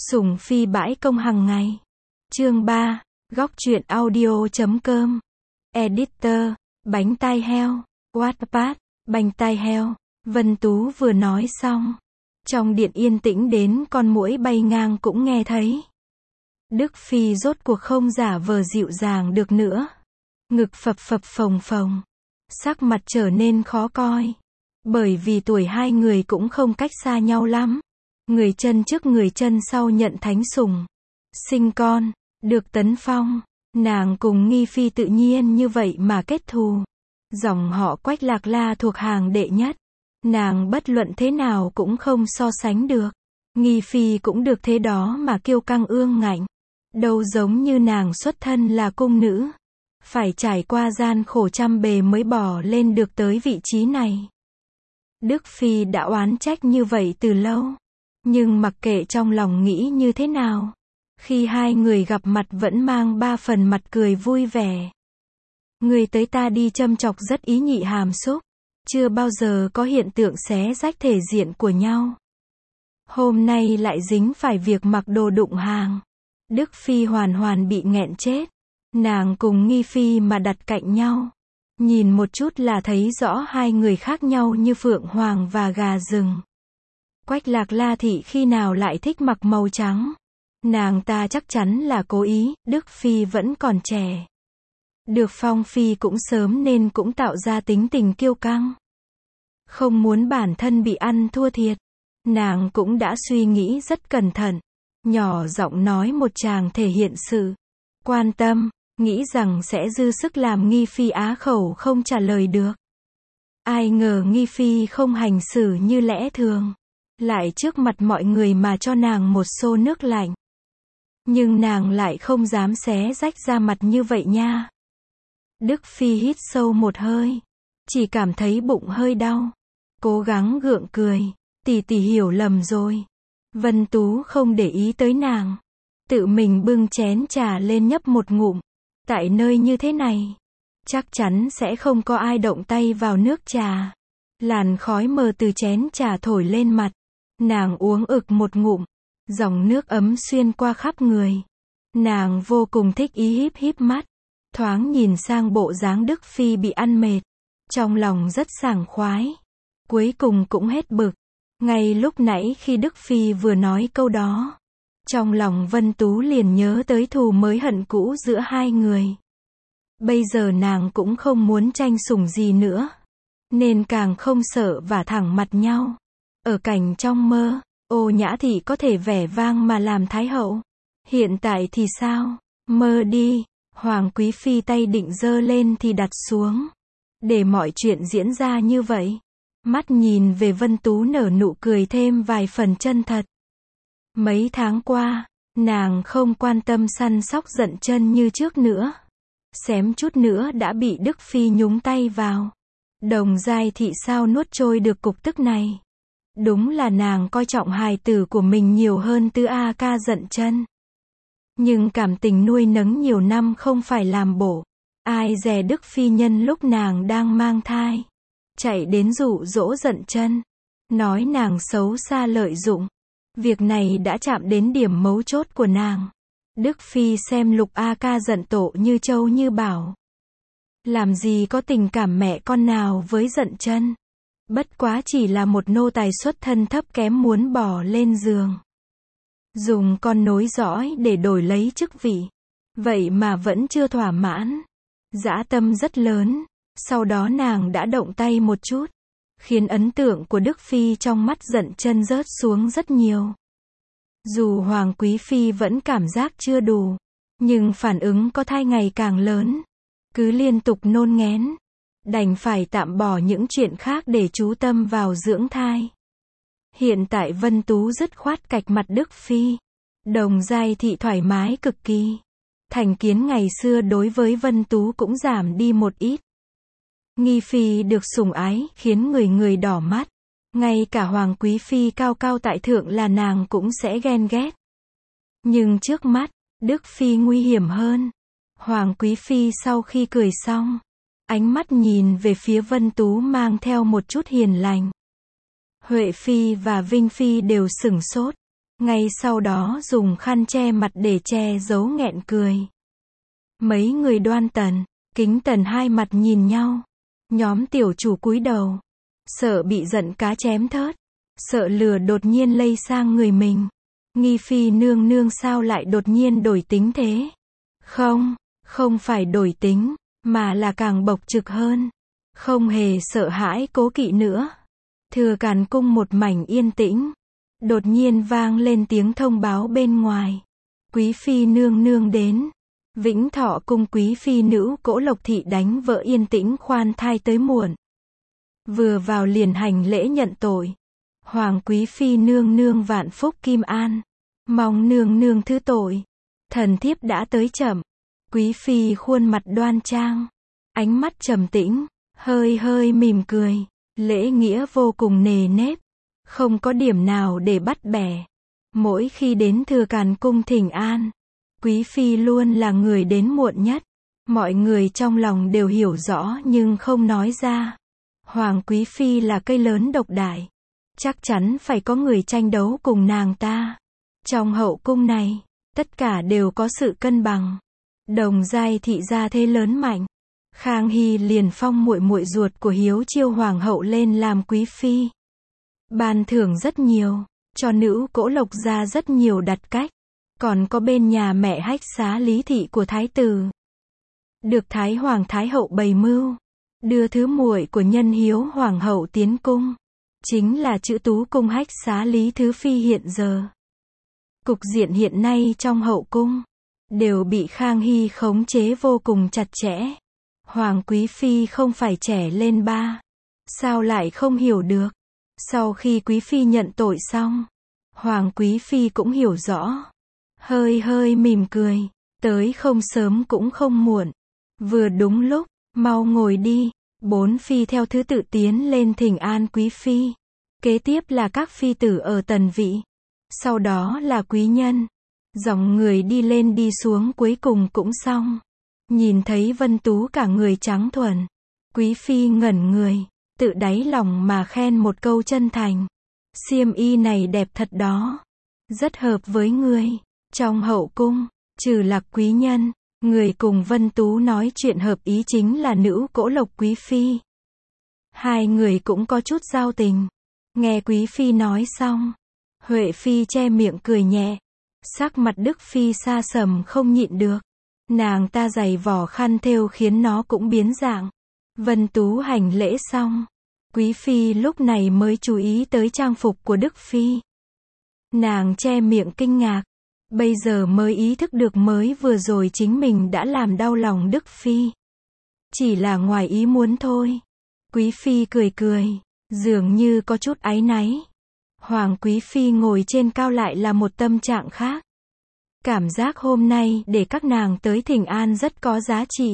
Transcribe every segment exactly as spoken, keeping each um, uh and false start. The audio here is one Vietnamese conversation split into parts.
Sủng phi bãi công hàng ngày. Chương ba, góc truyện audio chấm com. Editor, bánh tai heo, Wattpad, bánh tai heo. Vân Tú vừa nói xong. Trong điện yên tĩnh đến con muỗi bay ngang cũng nghe thấy. Đức Phi rốt cuộc không giả vờ dịu dàng được nữa. Ngực phập phập phồng phồng. Sắc mặt trở nên khó coi. Bởi vì tuổi hai người cũng không cách xa nhau lắm. Người chân trước người chân sau nhận thánh sủng. Sinh con, được tấn phong. Nàng cùng Nghi Phi tự nhiên như vậy mà kết thù. Dòng họ Quách Lạc La thuộc hàng đệ nhất. Nàng bất luận thế nào cũng không so sánh được. Nghi Phi cũng được thế đó mà kiêu căng ương ngạnh. Đâu giống như nàng xuất thân là cung nữ. Phải trải qua gian khổ trăm bề mới bỏ lên được tới vị trí này. Đức Phi đã oán trách như vậy từ lâu. Nhưng mặc kệ trong lòng nghĩ như thế nào. Khi hai người gặp mặt vẫn mang ba phần mặt cười vui vẻ. Người tới ta đi châm chọc rất ý nhị hàm xúc. Chưa bao giờ có hiện tượng xé rách thể diện của nhau. Hôm nay lại dính phải việc mặc đồ đụng hàng. Đức Phi hoàn hoàn bị nghẹn chết. Nàng cùng Nghi Phi mà đặt cạnh nhau. Nhìn một chút là thấy rõ hai người khác nhau như phượng hoàng và gà rừng. Quách Lạc La thị khi nào lại thích mặc màu trắng. Nàng ta chắc chắn là cố ý, Đức Phi vẫn còn trẻ. Được phong phi cũng sớm nên cũng tạo ra tính tình kiêu căng. Không muốn bản thân bị ăn thua thiệt. Nàng cũng đã suy nghĩ rất cẩn thận. Nhỏ giọng nói một chàng thể hiện sự quan tâm, nghĩ rằng sẽ dư sức làm Nghi Phi á khẩu không trả lời được. Ai ngờ Nghi Phi không hành xử như lẽ thường. Lại trước mặt mọi người mà cho nàng một xô nước lạnh. Nhưng nàng lại không dám xé rách ra mặt như vậy nha. Đức Phi hít sâu một hơi. Chỉ cảm thấy bụng hơi đau. Cố gắng gượng cười. Tỷ tỷ hiểu lầm rồi. Vân Tú không để ý tới nàng. Tự mình bưng chén trà lên nhấp một ngụm. Tại nơi như thế này. Chắc chắn sẽ không có ai động tay vào nước trà. Làn khói mờ từ chén trà thổi lên mặt. Nàng uống ực một ngụm. Dòng nước ấm xuyên qua khắp người. Nàng vô cùng thích ý híp híp mắt. Thoáng nhìn sang bộ dáng Đức Phi bị ăn mệt. Trong lòng rất sảng khoái. Cuối cùng cũng hết bực. Ngay lúc nãy khi Đức Phi vừa nói câu đó. Trong lòng Vân Tú liền nhớ tới thù mới hận cũ giữa hai người. Bây giờ nàng cũng không muốn tranh sủng gì nữa. Nên càng không sợ vả thẳng mặt nhau. Ở cảnh trong mơ, Ô Nhã Thị có thể vẻ vang mà làm thái hậu. Hiện tại thì sao? Mơ đi. Hoàng Quý Phi tay định giơ lên thì đặt xuống. Để mọi chuyện diễn ra như vậy. Mắt nhìn về Vân Tú nở nụ cười thêm vài phần chân thật. Mấy tháng qua, nàng không quan tâm săn sóc Dận Chân như trước nữa. Xém chút nữa đã bị Đức Phi nhúng tay vào. Đồng Giai Thị sao nuốt trôi được cục tức này. Đúng là nàng coi trọng hài tử của mình nhiều hơn Tứ A Ca Dận Chân. Nhưng cảm tình nuôi nấng nhiều năm không phải làm bổ. Ai dè Đức Phi nhân lúc nàng đang mang thai. Chạy đến dụ dỗ Dận Chân. Nói nàng xấu xa lợi dụng. Việc này đã chạm đến điểm mấu chốt của nàng. Đức Phi xem Lục A Ca Dận Tổ như châu như bảo. Làm gì có tình cảm mẹ con nào với Dận Chân. Bất quá chỉ là một nô tài xuất thân thấp kém muốn bỏ lên giường. Dùng con nối dõi để đổi lấy chức vị. Vậy mà vẫn chưa thỏa mãn. Dã tâm rất lớn. Sau đó nàng đã động tay một chút. Khiến ấn tượng của Đức Phi trong mắt Dận Chân rớt xuống rất nhiều. Dù Hoàng Quý Phi vẫn cảm giác chưa đủ. Nhưng phản ứng có thai ngày càng lớn. Cứ liên tục nôn nghén. Đành phải tạm bỏ những chuyện khác để chú tâm vào dưỡng thai. Hiện tại Vân Tú dứt khoát cạch mặt Đức Phi. Đồng Giai Thị thoải mái cực kỳ. Thành kiến ngày xưa đối với Vân Tú cũng giảm đi một ít. Nghi Phi được sủng ái khiến người người đỏ mắt. Ngay cả Hoàng Quý Phi cao cao tại thượng là nàng cũng sẽ ghen ghét. Nhưng trước mắt, Đức Phi nguy hiểm hơn. Hoàng Quý Phi sau khi cười xong. Ánh mắt nhìn về phía Vân Tú mang theo một chút hiền lành. Huệ Phi và Vinh Phi đều sửng sốt. ngay sau đó dùng khăn che mặt để che giấu nghẹn cười. Mấy người Đoan Tần, Kính Tần hai mặt nhìn nhau. Nhóm tiểu chủ cúi đầu, sợ bị giận cá chém thớt, sợ lửa đột nhiên lây sang người mình. Nghi Phi nương nương sao lại đột nhiên đổi tính thế? Không, không phải đổi tính, mà là càng bộc trực hơn. Không hề sợ hãi cố kỵ nữa. Thừa Càn cung một mảnh yên tĩnh. Đột nhiên vang lên tiếng thông báo bên ngoài. Quý Phi nương nương đến. Vĩnh Thọ cung quý phi nữ Cỗ Lộc thị đánh vợ yên tĩnh khoan thai tới muộn. Vừa vào liền hành lễ nhận tội. Hoàng quý phi nương nương vạn phúc kim an. Mong nương nương thứ tội. Thần thiếp đã tới chậm. Quý phi khuôn mặt đoan trang. Ánh mắt trầm tĩnh. Hơi hơi mỉm cười. Lễ nghĩa vô cùng nề nếp. Không có điểm nào để bắt bẻ. Mỗi khi đến Thừa Càn cung thỉnh an, Quý Phi luôn là người đến muộn nhất. Mọi người trong lòng đều hiểu rõ nhưng không nói ra. Hoàng Quý Phi là cây lớn độc đại. Chắc chắn phải có người tranh đấu cùng nàng ta. Trong hậu cung này, tất cả đều có sự cân bằng. Đồng giai thị gia thế lớn mạnh. Khang Hy liền phong muội muội ruột của Hiếu Chiêu hoàng hậu lên làm quý phi. Ban thưởng rất nhiều, cho nữ Cỗ Lộc gia rất nhiều đặt cách. Còn có bên nhà mẹ Hách Xá Lý thị của thái tử. Được Thái Hoàng Thái hậu bày mưu, đưa thứ muội của nhân Hiếu hoàng hậu tiến cung. Chính là chữ Tú cung Hách Xá Lý thứ phi hiện giờ. Cục diện hiện nay trong hậu cung đều bị Khang Hy khống chế vô cùng chặt chẽ. Hoàng Quý Phi không phải trẻ lên ba. Sao lại không hiểu được? Sau khi Quý Phi nhận tội xong, Hoàng Quý Phi cũng hiểu rõ. Hơi hơi mỉm cười. Tới không sớm cũng không muộn. Vừa đúng lúc, mau ngồi đi. Bốn phi theo thứ tự tiến lên thỉnh an Quý Phi. Kế tiếp là các phi tử ở tần vị. Sau đó là quý nhân. Dòng người đi lên đi xuống cuối cùng cũng xong. Nhìn thấy Vân Tú cả người trắng thuần. Quý Phi ngẩn người, tự đáy lòng mà khen một câu chân thành. Xiêm y này đẹp thật đó. Rất hợp với ngươi. Trong hậu cung, trừ Lạc quý nhân, người cùng Vân Tú nói chuyện hợp ý chính là nữ Cỗ Lộc Quý Phi. Hai người cũng có chút giao tình. Nghe Quý Phi nói xong, Huệ Phi che miệng cười nhẹ. Sắc mặt Đức Phi xa sầm không nhịn được. Nàng ta giày vỏ khăn thêu khiến nó cũng biến dạng. Vân Tú hành lễ xong, Quý Phi lúc này mới chú ý tới trang phục của Đức Phi. Nàng che miệng kinh ngạc. Bây giờ mới ý thức được mới vừa rồi chính mình đã làm đau lòng Đức Phi. Chỉ là ngoài ý muốn thôi. Quý Phi cười cười, dường như có chút áy náy. Hoàng Quý Phi ngồi trên cao lại là một tâm trạng khác. Cảm giác hôm nay để các nàng tới thỉnh an rất có giá trị.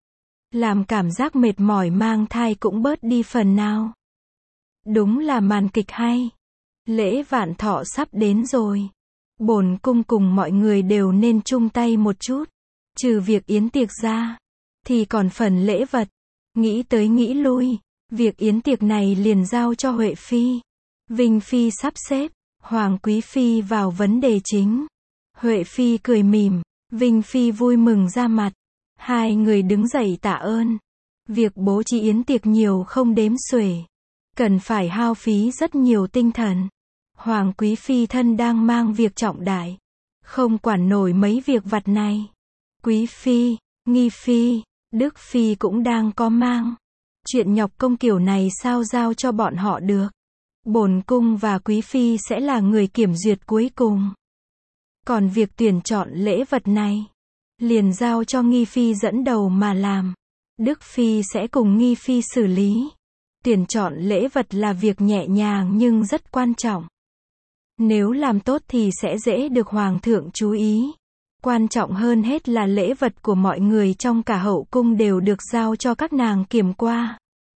Làm cảm giác mệt mỏi mang thai cũng bớt đi phần nào. Đúng là màn kịch hay. Lễ vạn thọ sắp đến rồi. Bổn cung cùng mọi người đều nên chung tay một chút. Trừ việc yến tiệc ra, thì còn phần lễ vật. Nghĩ tới nghĩ lui, việc yến tiệc này liền giao cho Huệ Phi. Vinh Phi sắp xếp. Hoàng Quý Phi vào vấn đề chính. Huệ Phi cười mỉm. Vinh Phi vui mừng ra mặt. Hai người đứng dậy tạ ơn. Việc bố trí yến tiệc nhiều không đếm xuể. Cần phải hao phí rất nhiều tinh thần. Hoàng Quý Phi thân đang mang việc trọng đại. Không quản nổi mấy việc vặt này. Quý Phi, Nghi Phi, Đức Phi cũng đang có mang. Chuyện nhọc công kiểu này sao giao cho bọn họ được. Bổn cung và Quý Phi sẽ là người kiểm duyệt cuối cùng. Còn việc tuyển chọn lễ vật này, liền giao cho Nghi Phi dẫn đầu mà làm. Đức Phi sẽ cùng Nghi Phi xử lý. Tuyển chọn lễ vật là việc nhẹ nhàng nhưng rất quan trọng. Nếu làm tốt thì sẽ dễ được Hoàng thượng chú ý. Quan trọng hơn hết là lễ vật của mọi người trong cả hậu cung đều được giao cho các nàng kiểm qua.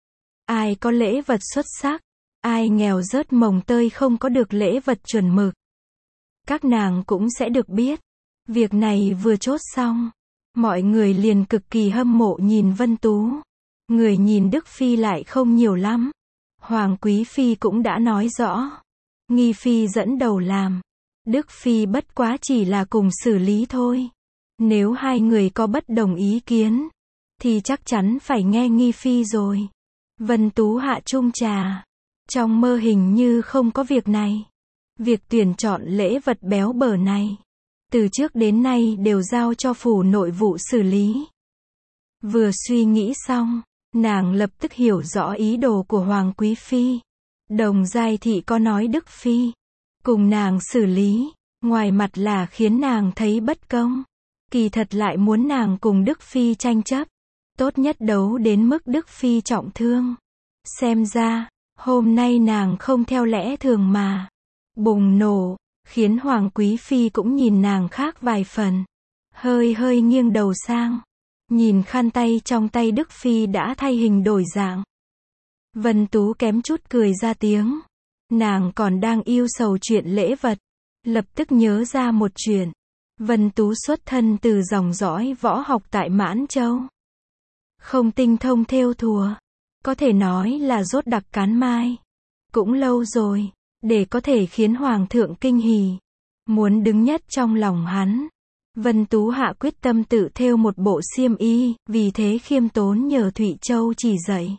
Ai có lễ vật xuất sắc, ai nghèo rớt mồng tơi không có được lễ vật chuẩn mực, các nàng cũng sẽ được biết. Việc này vừa chốt xong, mọi người liền cực kỳ hâm mộ nhìn Vân Tú. Người nhìn Đức Phi lại không nhiều lắm. Hoàng Quý Phi cũng đã nói rõ. Nghi Phi dẫn đầu làm. Đức Phi bất quá chỉ là cùng xử lý thôi. Nếu hai người có bất đồng ý kiến, thì chắc chắn phải nghe Nghi Phi rồi. Vân Tú hạ chung trà. Trong mơ hình như không có việc này. Việc tuyển chọn lễ vật béo bở này, từ trước đến nay đều giao cho phủ nội vụ xử lý. Vừa suy nghĩ xong, nàng lập tức hiểu rõ ý đồ của Hoàng Quý Phi. Đồng Giai Thị có nói Đức Phi cùng nàng xử lý, ngoài mặt là khiến nàng thấy bất công, kỳ thật lại muốn nàng cùng Đức Phi tranh chấp. Tốt nhất đấu đến mức Đức Phi trọng thương. Xem ra, hôm nay nàng không theo lẽ thường mà bùng nổ, khiến Hoàng Quý Phi cũng nhìn nàng khác vài phần. Hơi hơi nghiêng đầu sang, nhìn khăn tay trong tay Đức Phi đã thay hình đổi dạng. Vân Tú kém chút cười ra tiếng. Nàng còn đang yêu sầu chuyện lễ vật, lập tức nhớ ra một chuyện. Vân Tú xuất thân từ dòng dõi võ học tại Mãn Châu. Không tinh thông thêu thùa, có thể nói là rốt đặc cán mai. Cũng lâu rồi, để có thể khiến Hoàng thượng kinh hỉ, muốn đứng nhất trong lòng hắn. Vân Tú hạ quyết tâm tự thêu một bộ xiêm y, vì thế khiêm tốn nhờ Thụy Châu chỉ dạy.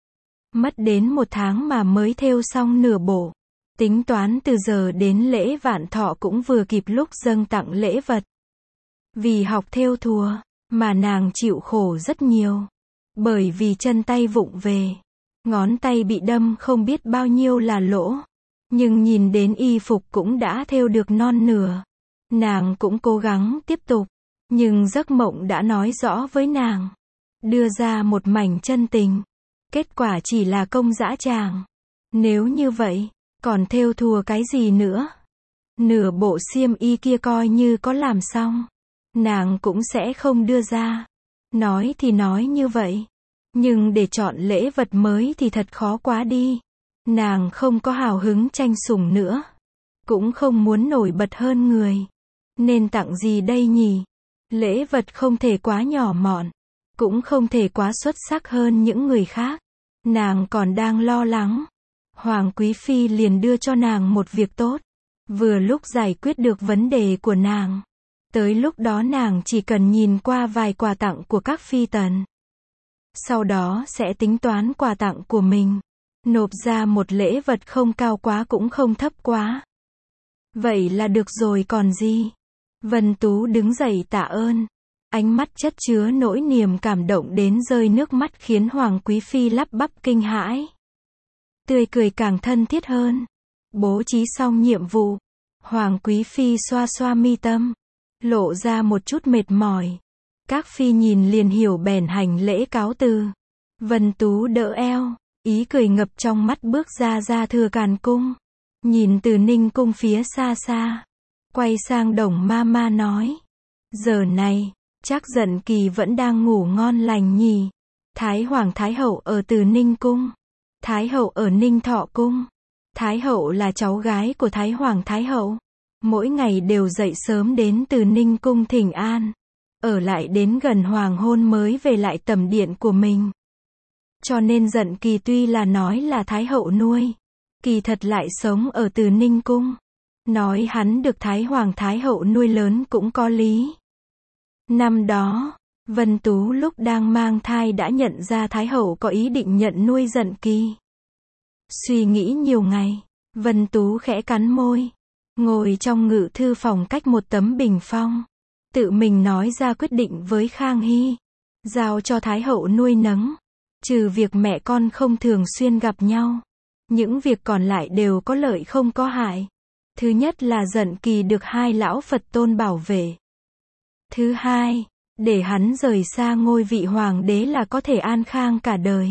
Mất đến một tháng mà mới thêu xong nửa bộ. Tính toán từ giờ đến lễ vạn thọ cũng vừa kịp lúc dâng tặng lễ vật. Vì học thêu thùa, mà nàng chịu khổ rất nhiều. Bởi vì chân tay vụng về, ngón tay bị đâm không biết bao nhiêu là lỗ. Nhưng nhìn đến y phục cũng đã thêu được non nửa. Nàng cũng cố gắng tiếp tục, nhưng giấc mộng đã nói rõ với nàng, đưa ra một mảnh chân tình. Kết quả chỉ là công dã tràng. Nếu như vậy, còn thêu thùa cái gì nữa? Nửa bộ xiêm y kia coi như có làm xong, nàng cũng sẽ không đưa ra. Nói thì nói như vậy, nhưng để chọn lễ vật mới thì thật khó quá đi. Nàng không có hào hứng tranh sủng nữa, cũng không muốn nổi bật hơn người. Nên tặng gì đây nhỉ? Lễ vật không thể quá nhỏ mọn, cũng không thể quá xuất sắc hơn những người khác. Nàng còn đang lo lắng, Hoàng Quý Phi liền đưa cho nàng một việc tốt, vừa lúc giải quyết được vấn đề của nàng. Tới lúc đó nàng chỉ cần nhìn qua vài quà tặng của các phi tần, sau đó sẽ tính toán quà tặng của mình, nộp ra một lễ vật không cao quá cũng không thấp quá. Vậy là được rồi còn gì? Vân Tú đứng dậy tạ ơn. Ánh mắt chất chứa nỗi niềm cảm động đến rơi nước mắt khiến Hoàng Quý Phi lắp bắp kinh hãi. Tươi cười càng thân thiết hơn. Bố trí xong nhiệm vụ, Hoàng Quý Phi xoa xoa mi tâm, lộ ra một chút mệt mỏi. Các phi nhìn liền hiểu bèn hành lễ cáo từ. Vân Tú đỡ eo, ý cười ngập trong mắt bước ra ra thừa càn cung. Nhìn Từ Ninh cung phía xa xa, quay sang Đồng ma ma nói. Giờ này, chắc Dận Kỳ vẫn đang ngủ ngon lành nhỉ. Thái Hoàng Thái Hậu ở Từ Ninh cung, Thái Hậu ở Ninh Thọ cung. Thái Hậu là cháu gái của Thái Hoàng Thái Hậu, mỗi ngày đều dậy sớm đến Từ Ninh cung thỉnh an, ở lại đến gần hoàng hôn mới về lại tẩm điện của mình. Cho nên Dận Kỳ tuy là nói là Thái Hậu nuôi, kỳ thật lại sống ở Từ Ninh cung. Nói hắn được Thái Hoàng Thái Hậu nuôi lớn cũng có lý. Năm đó, Vân Tú lúc đang mang thai đã nhận ra Thái Hậu có ý định nhận nuôi Dận Kỳ. Suy nghĩ nhiều ngày, Vân Tú khẽ cắn môi, ngồi trong ngự thư phòng cách một tấm bình phong, tự mình nói ra quyết định với Khang Hy, giao cho Thái Hậu nuôi nấng. Trừ việc mẹ con không thường xuyên gặp nhau, những việc còn lại đều có lợi không có hại. Thứ nhất là Dận Kỳ được hai lão Phật tôn bảo vệ. Thứ hai, để hắn rời xa ngôi vị hoàng đế là có thể an khang cả đời.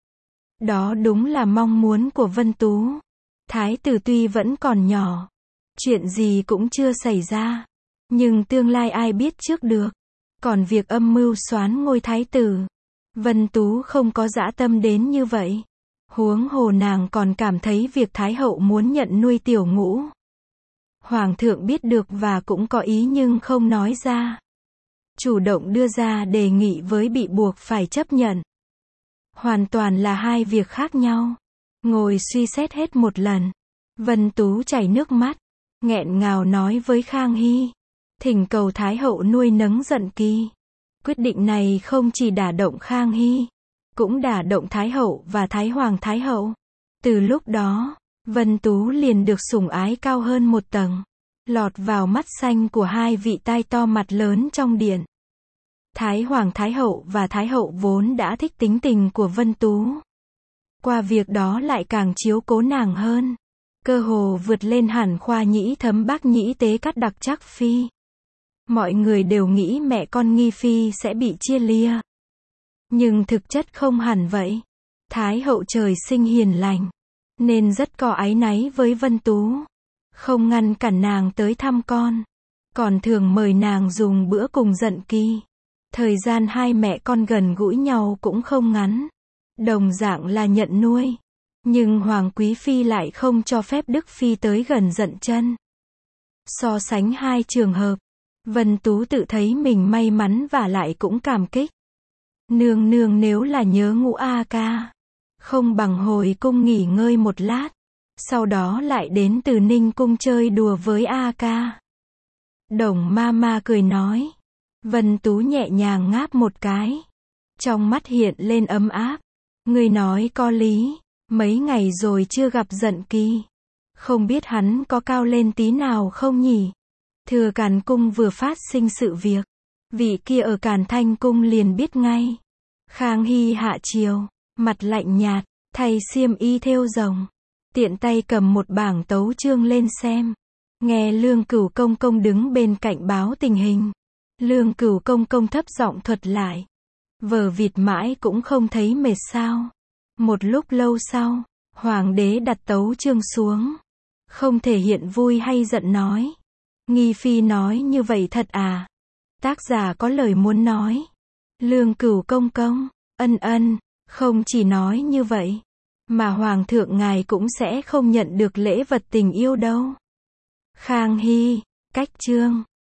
Đó đúng là mong muốn của Vân Tú. Thái tử tuy vẫn còn nhỏ, chuyện gì cũng chưa xảy ra, nhưng tương lai ai biết trước được. Còn việc âm mưu soán ngôi thái tử, Vân Tú không có dã tâm đến như vậy. Huống hồ nàng còn cảm thấy việc Thái Hậu muốn nhận nuôi Tiểu Ngũ, Hoàng thượng biết được và cũng có ý nhưng không nói ra. Chủ động đưa ra đề nghị với bị buộc phải chấp nhận, hoàn toàn là hai việc khác nhau. Ngồi suy xét hết một lần, Vân Tú chảy nước mắt. nghẹn ngào nói với Khang Hy, thỉnh cầu Thái hậu nuôi nấng Dận Kỳ. Quyết định này không chỉ đả động Khang Hy, cũng đả động Thái hậu và Thái hoàng Thái hậu. Từ lúc đó, Vân Tú liền được sủng ái cao hơn một tầng, lọt vào mắt xanh của hai vị tai to mặt lớn trong điện. Thái hoàng Thái hậu và Thái hậu vốn đã thích tính tình của Vân Tú. Qua việc đó lại càng chiếu cố nàng hơn, cơ hồ vượt lên hẳn khoa nhĩ thấm bác nhĩ tế cắt đặc Trác phi. Mọi người đều nghĩ mẹ con Nghi phi sẽ bị chia lìa. Nhưng thực chất không hẳn vậy. Thái hậu trời sinh hiền lành, nên rất có áy náy với Vân Tú. Không ngăn cản nàng tới thăm con, còn thường mời nàng dùng bữa cùng Dận Kỳ. Thời gian hai mẹ con gần gũi nhau cũng không ngắn. Đồng dạng là nhận nuôi. Nhưng Hoàng Quý Phi lại không cho phép Đức Phi tới gần Dận Chân. So sánh hai trường hợp, Vân Tú tự thấy mình may mắn và lại cũng cảm kích. Nương nương nếu là nhớ Ngũ A Ca, không bằng hồi cung nghỉ ngơi một lát, sau đó lại đến Từ Ninh cung chơi đùa với A Ca. Đồng ma ma cười nói. Vân Tú nhẹ nhàng ngáp một cái, trong mắt hiện lên ấm áp. Người nói có lý, mấy ngày rồi chưa gặp Dận Kỳ, không biết hắn có cao lên tí nào không nhỉ? Thừa Càn cung vừa phát sinh sự việc, vị kia ở Càn Thanh cung liền biết ngay. Khang Hy hạ triều, mặt lạnh nhạt, thay xiêm y thêu rồng, tiện tay cầm một bảng tấu chương lên xem. Nghe Lương Cửu công công đứng bên cạnh báo tình hình, Lương Cửu công công thấp giọng thuật lại. Vờ vịt mãi cũng không thấy mệt sao? Một lúc lâu sau, hoàng đế đặt tấu chương xuống, không thể hiện vui hay giận nói. Nghi phi nói như vậy thật à? Tác giả có lời muốn nói. Lương Cửu công công, ân ân, không chỉ nói như vậy, mà hoàng thượng ngài cũng sẽ không nhận được lễ vật tình yêu đâu. Khang Hy, cách chương.